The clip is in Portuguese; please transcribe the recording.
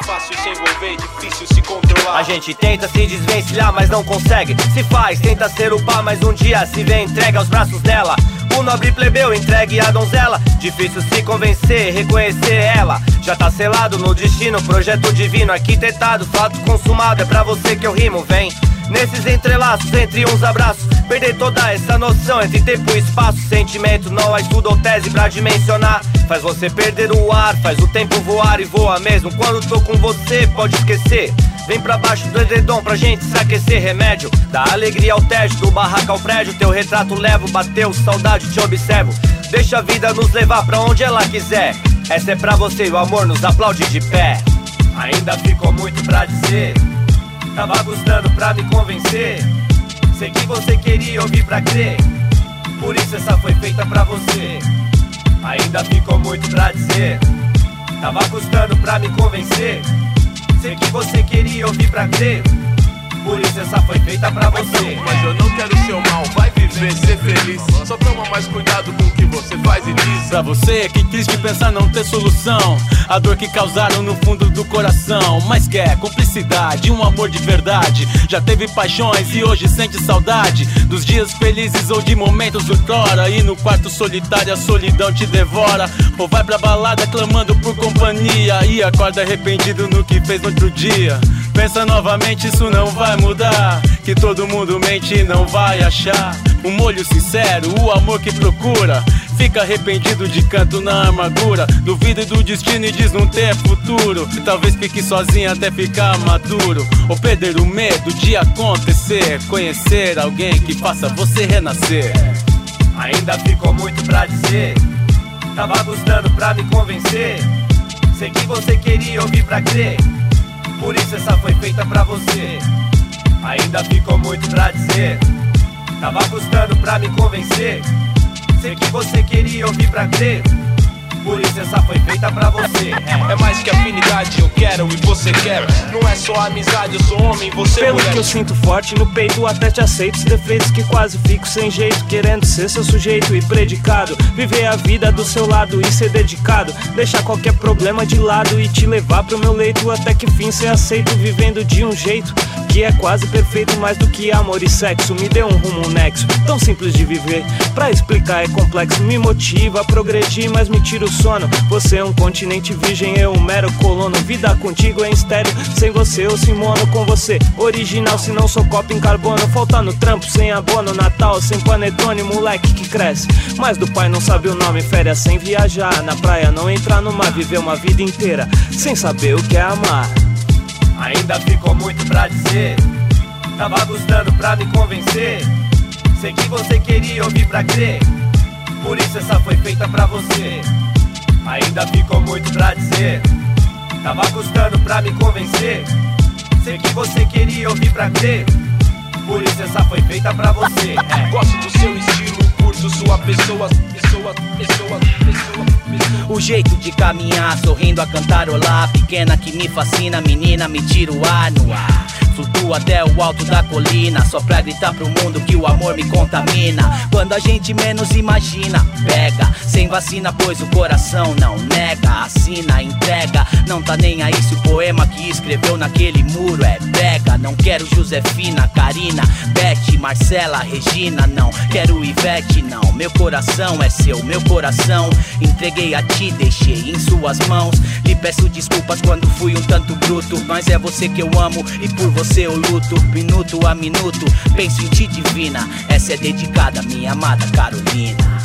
fácil se envolver, difícil se controlar. A gente tenta se desvencilhar, mas não consegue. Se faz, tenta ser o par, mas um dia se vê entregue aos braços dela. O nobre plebeu entregue à donzela. Difícil se convencer, reconhecer ela. Já tá selado no destino, projeto divino arquitetado, fato consumado, é pra você que eu rimo, vem. Nesses entrelaços, entre uns abraços, perder toda essa noção entre tempo e espaço. Sentimento, não há estudo ou tese pra dimensionar. Faz você perder o ar, faz o tempo voar e voa mesmo. Quando tô com você, pode esquecer. Vem pra baixo do edredom pra gente se aquecer. Remédio, da alegria ao tédio, do barraco ao prédio. Teu retrato levo, bateu, saudade, te observo. Deixa a vida nos levar pra onde ela quiser. Essa é pra você e o amor nos aplaude de pé. Ainda ficou muito pra dizer, tava gostando pra me convencer. Sei que você queria ouvir pra crer, por isso essa foi feita pra você. Ainda ficou muito pra dizer, tava gostando pra me convencer. Sei que você queria ouvir pra crer, por isso essa foi feita pra você. Mas eu não quero seu mal, vai viver, ser feliz. Só toma mais cuidado com o que você faz e diz. Pra você que triste pensar não ter solução, a dor que causaram no fundo do coração. Mas quer cumplicidade, um amor de verdade. Já teve paixões e hoje sente saudade dos dias felizes ou de momentos outrora. E no quarto solitário a solidão te devora. Ou vai pra balada clamando por companhia e acorda arrependido no que fez no outro dia. Pensa novamente, isso não vai mudar, que todo mundo mente e não vai achar um molho sincero, o amor que procura. Fica arrependido de canto na amargura, duvida do destino e diz não ter futuro. E talvez fique sozinho até ficar maduro, ou perder o medo de acontecer, conhecer alguém que faça você renascer. Ainda ficou muito pra dizer, tava gostando pra me convencer. Sei que você queria ouvir pra crer, por isso essa foi feita pra você. Ainda ficou muito pra dizer, tava gostando pra me convencer. Sei que você queria ouvir pra crer, por isso essa foi feita pra você. É mais que afinidade, eu quero e você quer. Não é só amizade, eu sou homem, você pelo mulher. Que eu sinto forte no peito, até te aceito os defeitos que quase fico sem jeito, querendo ser seu sujeito e predicado. Viver a vida do seu lado e ser dedicado, deixar qualquer problema de lado e te levar pro meu leito, até que fim ser aceito, vivendo de um jeito que é quase perfeito, mais do que amor e sexo. Me deu um rumo, um nexo, tão simples de viver, pra explicar é complexo. Me motiva a progredir, mas me tira o sono. Você é um continente virgem, eu um mero colono. Vida contigo é estéreo, sem você eu se mono. Com você, original, se não sou copo em carbono. Falta no trampo, sem abono, Natal, sem panetone. Moleque que cresce, mas do pai não sabe o nome. Férias sem viajar, na praia não entrar no mar. Viver uma vida inteira, sem saber o que é amar. Ainda ficou muito pra dizer, tava gostando pra me convencer. Sei que você queria ouvir pra crer, por isso essa foi feita pra você. Ainda ficou muito pra dizer, tava gostando pra me convencer. Sei que você queria ouvir pra crer, por isso essa foi feita pra você. Gosto do seu estilo, curto sua pessoa. O jeito de caminhar, sorrindo a cantarolar. Pequena que me fascina, menina me tira o ar no ar. Flutuo até o alto da colina, só pra gritar pro mundo que o amor me contamina. Quando a gente menos imagina, pega, sem vacina, pois o coração não nega. Assina, entrega, não tá nem aí se o poema que escreveu naquele muro é brega. Não quero Josefina, Karina, Beth, Marcela, Regina, não quero Ivete, não. Meu coração é seu, meu coração entreguei a ti, deixei em suas mãos. Lhe peço desculpas quando fui um tanto bruto, mas é você que eu amo e por você eu luto. Minuto a minuto, penso em ti divina, essa é dedicada à minha amada Carolina.